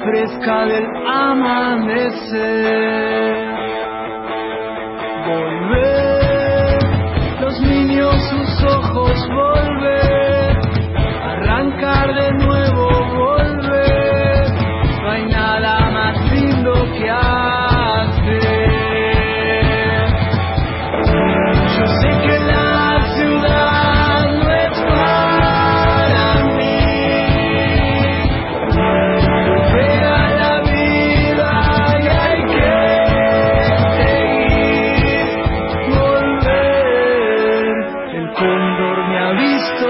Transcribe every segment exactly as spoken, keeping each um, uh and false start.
fresca del amanecer. Volver, los niños sus ojos volver, arrancar de nuevo volver, no hay nada más lindo que hacer. Yo sé que la ciudad no es para mí, volver a la vida y hay que seguir, volver, el cóndor me ha visto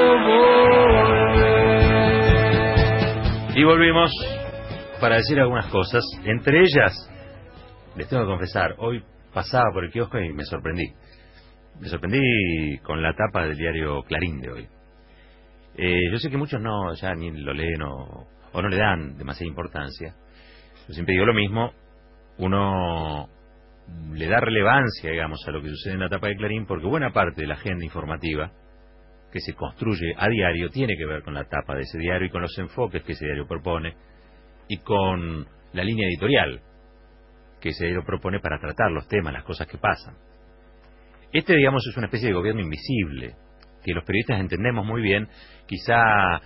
volver. Y volvimos para decir algunas cosas, entre ellas, les tengo que confesar, hoy pasaba por el kiosco y me sorprendí. Me sorprendí con la tapa del diario Clarín de hoy. Eh, yo sé que muchos no, ya ni lo leen o, o no le dan demasiada importancia. Yo siempre digo lo mismo, uno le da relevancia, digamos, a lo que sucede en la tapa de Clarín, porque buena parte de la agenda informativa que se construye a diario tiene que ver con la tapa de ese diario y con los enfoques que ese diario propone y con la línea editorial que ese diario propone para tratar los temas, las cosas que pasan. Este, digamos, es una especie de gobierno invisible, que los periodistas entendemos muy bien. Quizá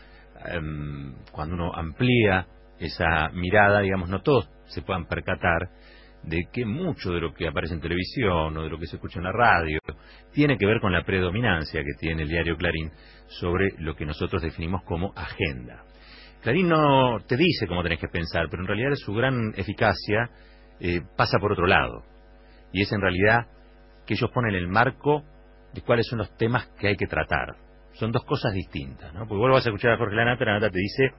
um, cuando uno amplía esa mirada, digamos, no todos se puedan percatar de que mucho de lo que aparece en televisión o de lo que se escucha en la radio tiene que ver con la predominancia que tiene el diario Clarín sobre lo que nosotros definimos como agenda. Clarín no te dice cómo tenés que pensar, pero en realidad su gran eficacia eh, pasa por otro lado, y es en realidad que ellos ponen el marco de cuáles son los temas que hay que tratar. Son dos cosas distintas, ¿no? Porque vos vas a escuchar a Jorge Lanata, Lanata te dice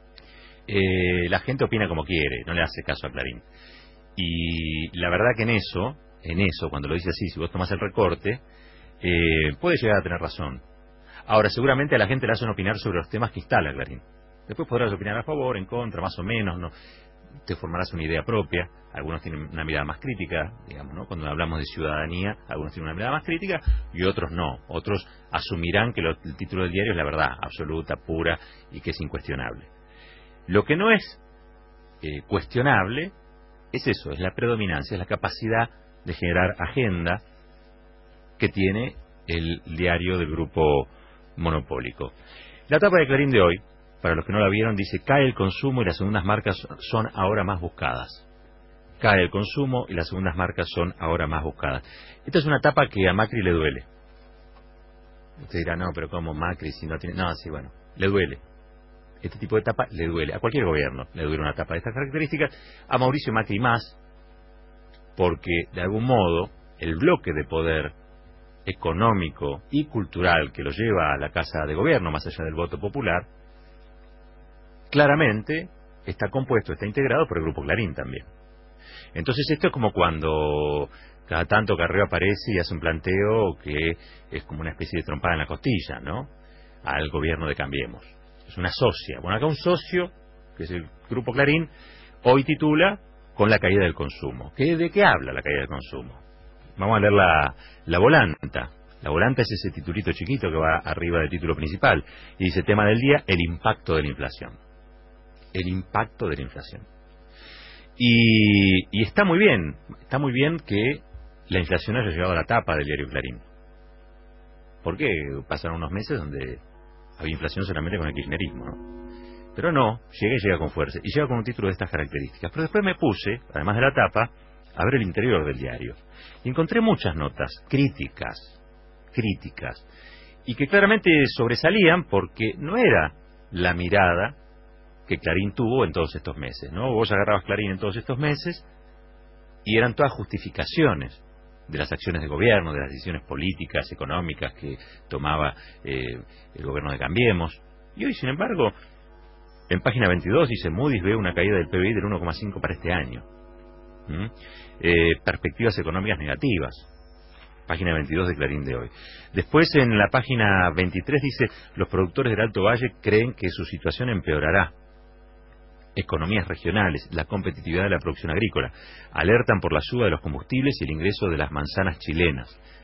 eh, la gente opina como quiere, no le hace caso a Clarín. Y la verdad que en eso, en eso, cuando lo dice así, si vos tomás el recorte, eh, puede llegar a tener razón. Ahora, seguramente a la gente le hacen opinar sobre los temas que instala Clarín. Después podrás opinar a favor, en contra, más o menos, no, te formarás una idea propia. Algunos tienen una mirada más crítica, digamos, ¿no? Cuando hablamos de ciudadanía, algunos tienen una mirada más crítica y otros no. Otros asumirán que lo, el título del diario es la verdad absoluta, pura y que es incuestionable. Lo que no es eh, cuestionable es eso, es la predominancia, es la capacidad de generar agenda que tiene el diario del grupo monopólico. La tapa de Clarín de hoy, para los que no la vieron, dice: cae el consumo y las segundas marcas son ahora más buscadas. Cae el consumo y las segundas marcas son ahora más buscadas. Esta es una tapa que a Macri le duele. Usted dirá, no, pero ¿cómo Macri si no tiene...? No, sí, bueno, le duele. Este tipo de tapa le duele. A cualquier gobierno le duele una tapa de estas características. A Mauricio Macri más, porque de algún modo el bloque de poder económico y cultural que lo lleva a la Casa de Gobierno, más allá del voto popular, claramente está compuesto, está integrado por el Grupo Clarín también. Entonces esto es como cuando cada tanto Carreo aparece y hace un planteo que es como una especie de trompada en la costilla, ¿no?, al gobierno de Cambiemos. Es una socia. Bueno, acá un socio, que es el Grupo Clarín, hoy titula con la caída del consumo. ¿Qué, ¿De qué habla la caída del consumo? Vamos a leer la, la volanta. La volanta es ese titulito chiquito que va arriba del título principal. Y dice, tema del día, el impacto de la inflación. El impacto de la inflación. Y, y está muy bien, está muy bien que la inflación haya llegado a la tapa del diario Clarín. Porque pasaron unos meses donde había inflación solamente con el kirchnerismo, ¿no? Pero no, llega y llega con fuerza. Y llega con un título de estas características. Pero después me puse, además de la tapa, a ver el interior del diario. Y encontré muchas notas críticas, críticas, y que claramente sobresalían porque no era la mirada que Clarín tuvo en todos estos meses, ¿no? Vos agarrabas Clarín en todos estos meses y eran todas justificaciones de las acciones de gobierno, de las decisiones políticas, económicas que tomaba eh, el gobierno de Cambiemos. Y hoy, sin embargo, en página veintidós dice, Moody's ve una caída del P B I del uno coma cinco para este año. ¿Mm? Eh, perspectivas económicas negativas. Página veintidós de Clarín de hoy. Después, en la página veintitrés dice, los productores del Alto Valle creen que su situación empeorará. Economías regionales, la competitividad de la producción agrícola, alertan por la suba de los combustibles y el ingreso de las manzanas chilenas.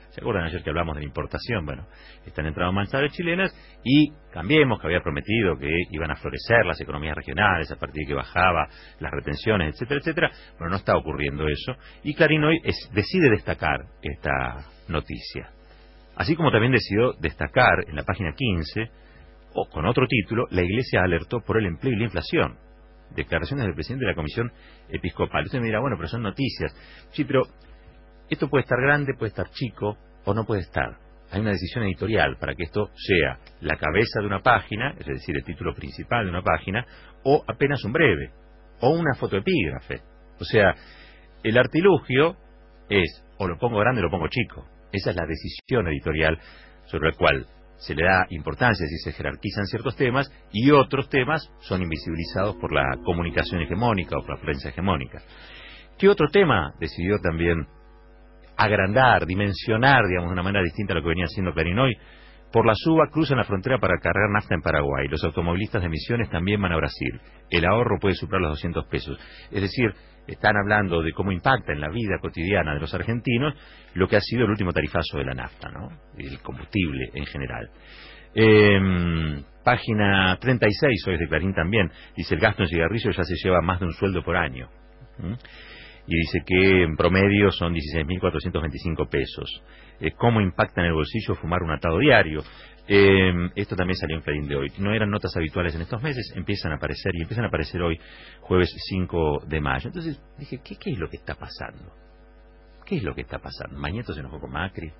¿Se acuerdan ayer que hablamos de la importación? Bueno, están entrando manzanas chilenas y Cambiemos, que había prometido que iban a florecer las economías regionales a partir de que bajaba las retenciones, etcétera, etcétera. Bueno, no está ocurriendo eso. Y Clarín hoy es, decide destacar esta noticia. Así como también decidió destacar en la página quince, o con otro título, la Iglesia alertó por el empleo y la inflación. Declaraciones del presidente de la Comisión Episcopal. Usted me dirá, bueno, pero son noticias. Sí, pero esto puede estar grande, puede estar chico, o no puede estar. Hay una decisión editorial para que esto sea la cabeza de una página, es decir, el título principal de una página, o apenas un breve, o una fotoepígrafe. O sea, el artilugio es, o lo pongo grande o lo pongo chico. Esa es la decisión editorial sobre la cual se le da importancia, si se jerarquizan ciertos temas, y otros temas son invisibilizados por la comunicación hegemónica o por la prensa hegemónica. ¿Qué otro tema decidió también agrandar, dimensionar, digamos, de una manera distinta a lo que venía haciendo Clarín hoy? Por la suba cruzan la frontera para cargar nafta en Paraguay. Los automovilistas de Misiones también van a Brasil. El ahorro puede superar los doscientos pesos. Es decir, están hablando de cómo impacta en la vida cotidiana de los argentinos lo que ha sido el último tarifazo de la nafta, ¿no? El combustible en general. Eh, página treinta y seis, hoy es de Clarín también, dice: el gasto en cigarrillos ya se lleva más de un sueldo por año. ¿Mm? Y dice que en promedio son dieciséis mil cuatrocientos veinticinco pesos. Eh, ¿Cómo impacta en el bolsillo fumar un atado diario? Eh, esto también salió en Clarín de hoy. No eran notas habituales en estos meses, empiezan a aparecer, y empiezan a aparecer hoy, jueves cinco de mayo. Entonces dije, ¿qué, qué es lo que está pasando? ¿Qué es lo que está pasando? Mañeto se enojó con Macri.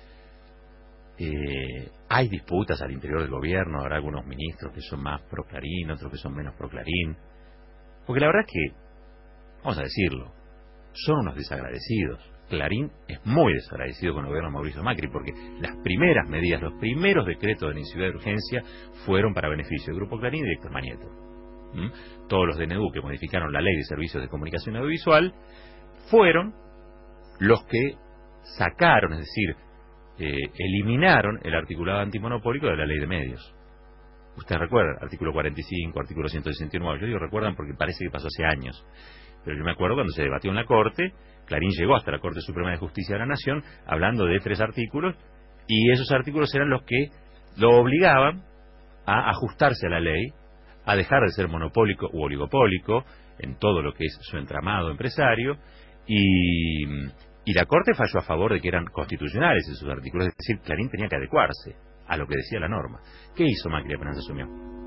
Eh, hay disputas al interior del gobierno, habrá algunos ministros que son más pro Clarín, otros que son menos pro Clarín. Porque la verdad es que, vamos a decirlo, son unos desagradecidos. Clarín es muy desagradecido con el gobierno de Mauricio Macri, porque las primeras medidas, los primeros decretos de necesidad de urgencia fueron para beneficio del Grupo Clarín y de Héctor Mañeto. ¿Mm? Todos los D N U que modificaron la Ley de Servicios de Comunicación Audiovisual fueron los que sacaron, es decir, eh, eliminaron el articulado antimonopólico de la Ley de Medios. Ustedes recuerdan, artículo cuarenta y cinco, artículo ciento sesenta y nueve, yo digo recuerdan porque parece que pasó hace años. Pero yo me acuerdo cuando se debatió en la Corte, Clarín llegó hasta la Corte Suprema de Justicia de la Nación hablando de tres artículos, y esos artículos eran los que lo obligaban a ajustarse a la ley, a dejar de ser monopólico u oligopólico en todo lo que es su entramado empresario, y, y la Corte falló a favor de que eran constitucionales esos artículos, es decir, Clarín tenía que adecuarse a lo que decía la norma. ¿Qué hizo Macri apenas asumió?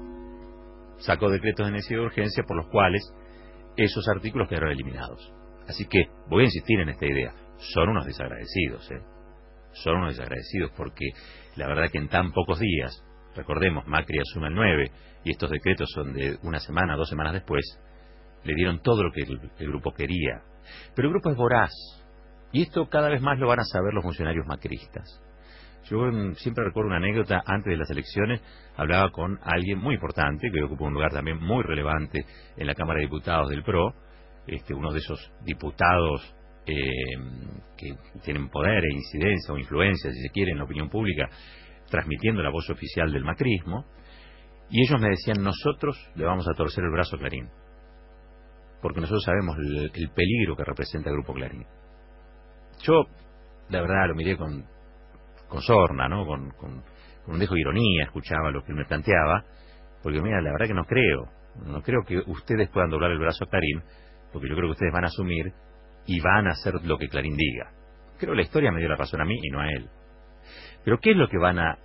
Sacó decretos de necesidad de urgencia por los cuales esos artículos quedaron eliminados. Así que voy a insistir en esta idea. Son unos desagradecidos, ¿eh? Son unos desagradecidos porque la verdad que en tan pocos días, recordemos, Macri asume el nueve y estos decretos son de una semana, dos semanas después, le dieron todo lo que el, el grupo quería. Pero el grupo es voraz y esto cada vez más lo van a saber los funcionarios macristas. Yo siempre recuerdo una anécdota. Antes de las elecciones hablaba con alguien muy importante que ocupa un lugar también muy relevante en la Cámara de Diputados del P R O, este, uno de esos diputados eh, que tienen poder e incidencia o influencia, si se quiere, en la opinión pública, transmitiendo la voz oficial del macrismo, y ellos me decían: nosotros le vamos a torcer el brazo a Clarín, porque nosotros sabemos el, el peligro que representa el Grupo Clarín. Yo, la verdad, lo miré con con sorna, ¿no? Con, con, con un dejo de ironía, escuchaba lo que él me planteaba, porque mira, la verdad que no creo, no creo que ustedes puedan doblar el brazo a Clarín, porque yo creo que ustedes van a asumir y van a hacer lo que Clarín diga. Creo que la historia me dio la razón a mí y no a él. Pero ¿qué es lo que van a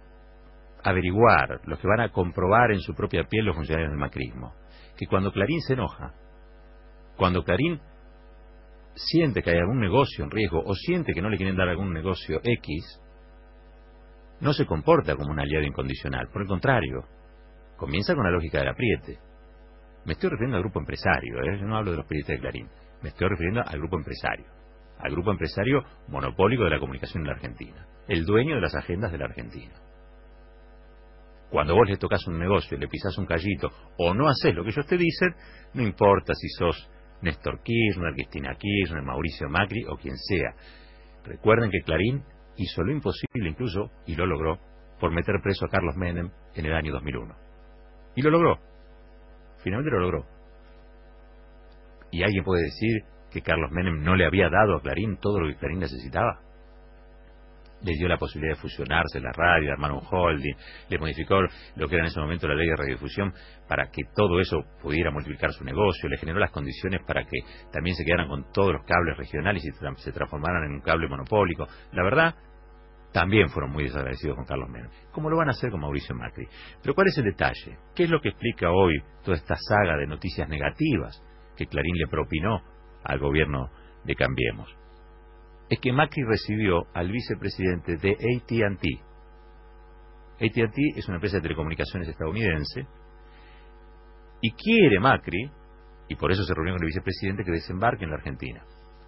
averiguar, lo que van a comprobar en su propia piel los funcionarios del macrismo? Que cuando Clarín se enoja, cuando Clarín siente que hay algún negocio en riesgo o siente que no le quieren dar algún negocio X, no se comporta como un aliado incondicional. Por el contrario, comienza con la lógica del apriete. Me estoy refiriendo al grupo empresario, ¿eh? Yo no hablo de los periodistas de Clarín. Me estoy refiriendo al grupo empresario. Al grupo empresario monopólico de la comunicación en la Argentina. El dueño de las agendas de la Argentina. Cuando vos le tocas un negocio y le pisás un callito o no haces lo que ellos te dicen, no importa si sos Néstor Kirchner, Cristina Kirchner, Mauricio Macri o quien sea. Recuerden que Clarín hizo lo imposible incluso, y lo logró, por meter preso a Carlos Menem en el año dos mil uno. Y lo logró. Finalmente lo logró. ¿Y alguien puede decir que Carlos Menem no le había dado a Clarín todo lo que Clarín necesitaba? les dio la posibilidad de fusionarse la radio, de armar un holding, le modificó lo que era en ese momento la ley de radiodifusión para que todo eso pudiera multiplicar su negocio, le generó las condiciones para que también se quedaran con todos los cables regionales y se transformaran en un cable monopólico. La verdad, también fueron muy desagradecidos con Carlos Menem, como lo van a hacer con Mauricio Macri. Pero ¿cuál es el detalle? ¿Qué es lo que explica hoy toda esta saga de noticias negativas que Clarín le propinó al gobierno de Cambiemos? Es que Macri recibió al vicepresidente de A T and T. A T and T es una empresa de telecomunicaciones estadounidense y quiere Macri, y por eso se reunió con el vicepresidente, que desembarque en la Argentina.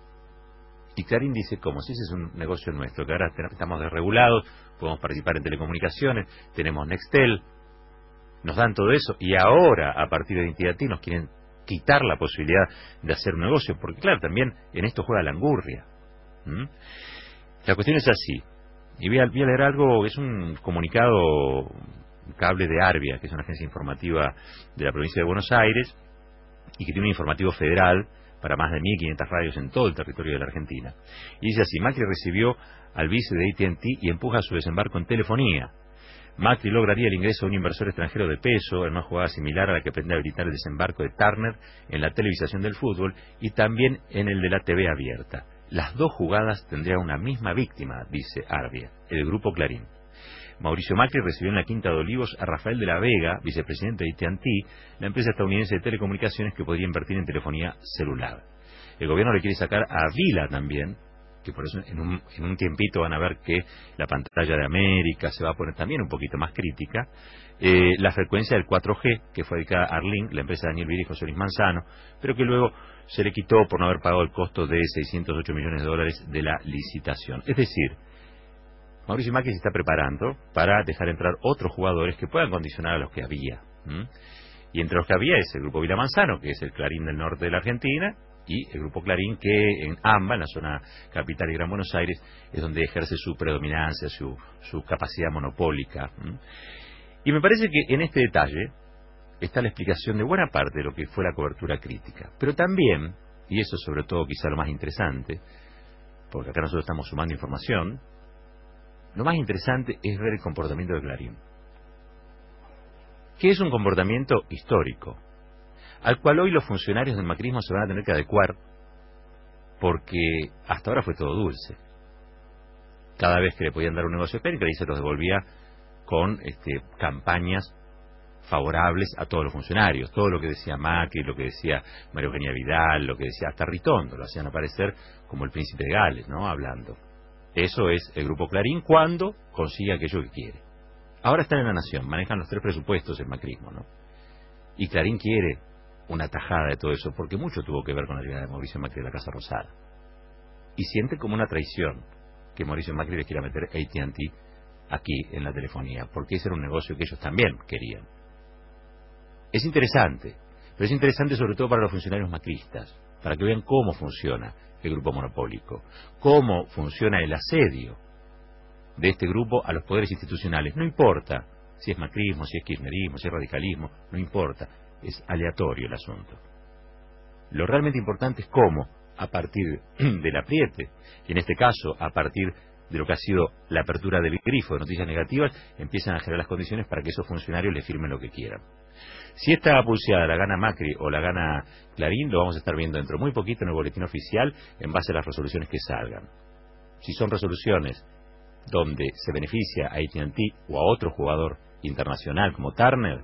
Y Clarín dice, ¿cómo? Si ese es un negocio nuestro, que ahora estamos desregulados, podemos participar en telecomunicaciones, tenemos Nextel, nos dan todo eso, y ahora, a partir de A T and T, nos quieren quitar la posibilidad de hacer un negocio, porque claro, también en esto juega la angurria. ¿Mm? La cuestión es así, y voy a, voy a leer algo, es un comunicado, un cable de Arbia, que es una agencia informativa de la provincia de Buenos Aires, y que tiene un informativo federal para más de mil quinientas radios en todo el territorio de la Argentina. Y dice así: Macri recibió al vice de A T and T y empuja su desembarco en telefonía. Macri lograría el ingreso de un inversor extranjero de peso, en una jugada similar a la que pretende habilitar el desembarco de Turner en la televisación del fútbol y también en el de la T V abierta. Las dos jugadas tendrían una misma víctima, dice Arbia, el grupo Clarín. Mauricio Macri recibió en la Quinta de Olivos a Rafael de la Vega, vicepresidente de A T and T, la empresa estadounidense de telecomunicaciones que podría invertir en telefonía celular. El gobierno le quiere sacar a Vila también, que por eso en un, en un tiempito van a ver que la pantalla de América se va a poner también un poquito más crítica, eh, la frecuencia del cuatro G, que fue dedicada a Arlink, la empresa de Daniel Vila y José Luis Manzano, pero que luego se le quitó por no haber pagado el costo de seiscientos ocho millones de dólares de la licitación. Es decir, Mauricio Macri se está preparando para dejar entrar otros jugadores que puedan condicionar a los que había. ¿Mm? Y entre los que había es el Grupo Vila Manzano, que es el Clarín del norte de la Argentina, y el Grupo Clarín, que en A M B A, en la zona capital y Gran Buenos Aires, es donde ejerce su predominancia, su, su capacidad monopólica. ¿Mm? Y me parece que en este detalle está la explicación de buena parte de lo que fue la cobertura crítica. Pero también, y eso sobre todo quizá lo más interesante, porque acá nosotros estamos sumando información, lo más interesante es ver el comportamiento de Clarín, que es un comportamiento histórico, al cual hoy los funcionarios del macrismo se van a tener que adecuar, porque hasta ahora fue todo dulce. Cada vez que le podían dar un negocio a Clarín, Clarín se los devolvía con este, campañas favorables a todos los funcionarios. Todo lo que decía Macri, lo que decía María Eugenia Vidal, lo que decía hasta Ritondo, lo hacían aparecer como el príncipe de Gales, ¿no? Hablando. Eso es el Grupo Clarín cuando consigue aquello que quiere. Ahora están en la Nación, manejan los tres presupuestos el macrismo, ¿no? Y Clarín quiere una tajada de todo eso, porque mucho tuvo que ver con la llegada de Mauricio Macri a la Casa Rosada. Y siente como una traición que Mauricio Macri le quiera meter A T and T aquí en la telefonía, porque ese era un negocio que ellos también querían. Es interesante, pero es interesante sobre todo para los funcionarios macristas, para que vean cómo funciona el grupo monopólico, cómo funciona el asedio de este grupo a los poderes institucionales. No importa si es macrismo, si es kirchnerismo, si es radicalismo, no importa, es aleatorio el asunto. Lo realmente importante es cómo, a partir del apriete, y en este caso a partir de lo que ha sido la apertura del grifo de noticias negativas, empiezan a generar las condiciones para que esos funcionarios le firmen lo que quieran. Si esta pulseada la gana Macri o la gana Clarín, lo vamos a estar viendo dentro de muy poquito en el boletín oficial en base a las resoluciones que salgan. Si son resoluciones donde se beneficia a A T and T o a otro jugador internacional como Turner,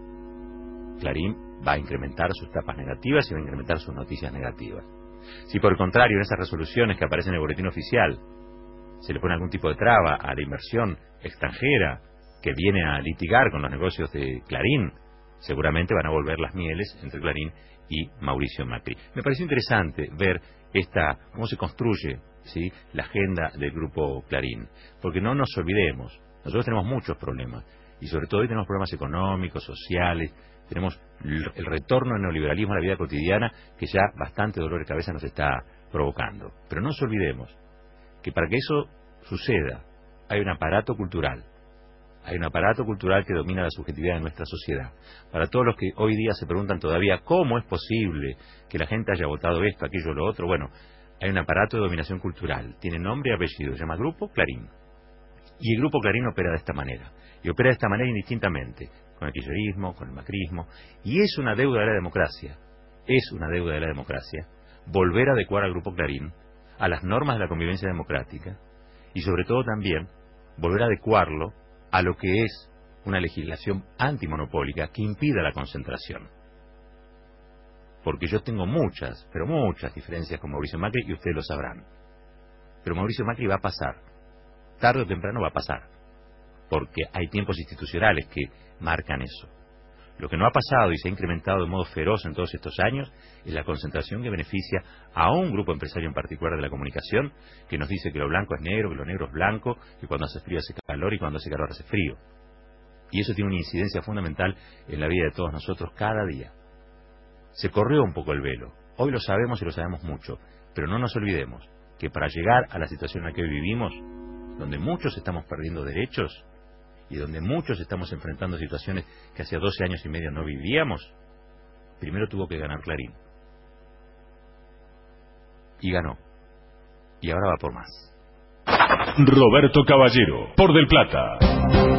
Clarín va a incrementar sus tapas negativas y va a incrementar sus noticias negativas. Si por el contrario en esas resoluciones que aparecen en el boletín oficial se le pone algún tipo de traba a la inversión extranjera que viene a litigar con los negocios de Clarín, seguramente van a volver las mieles entre Clarín y Mauricio Macri. Me pareció interesante ver esta cómo se construye, ¿sí?, la agenda del grupo Clarín, porque no nos olvidemos, nosotros tenemos muchos problemas, y sobre todo hoy tenemos problemas económicos, sociales, tenemos el retorno del neoliberalismo a la vida cotidiana que ya bastante dolor de cabeza nos está provocando. Pero no nos olvidemos que para que eso suceda hay un aparato cultural, hay un aparato cultural que domina la subjetividad de nuestra sociedad. Para todos los que hoy día se preguntan todavía cómo es posible que la gente haya votado esto, aquello, lo otro, bueno, hay un aparato de dominación cultural, tiene nombre y apellido, se llama Grupo Clarín. Y el Grupo Clarín opera de esta manera. Y opera de esta manera indistintamente, con el kirchnerismo, con el macrismo. Y es una deuda de la democracia, es una deuda de la democracia, volver a adecuar al Grupo Clarín a las normas de la convivencia democrática y sobre todo también volver a adecuarlo a lo que es una legislación antimonopólica que impida la concentración. Porque yo tengo muchas, pero muchas diferencias con Mauricio Macri y ustedes lo sabrán. Pero Mauricio Macri va a pasar, tarde o temprano va a pasar, porque hay tiempos institucionales que marcan eso. Lo que no ha pasado y se ha incrementado de modo feroz en todos estos años es la concentración que beneficia a un grupo empresario en particular de la comunicación, que nos dice que lo blanco es negro, que lo negro es blanco, que cuando hace frío hace calor y cuando hace calor hace frío. Y eso tiene una incidencia fundamental en la vida de todos nosotros cada día. Se corrió un poco el velo. Hoy lo sabemos y lo sabemos mucho, pero no nos olvidemos que para llegar a la situación en la que hoy vivimos, donde muchos estamos perdiendo derechos y donde muchos estamos enfrentando situaciones que hace doce años y medio no vivíamos, primero tuvo que ganar Clarín. Y ganó. Y ahora va por más. Roberto Caballero, por Del Plata.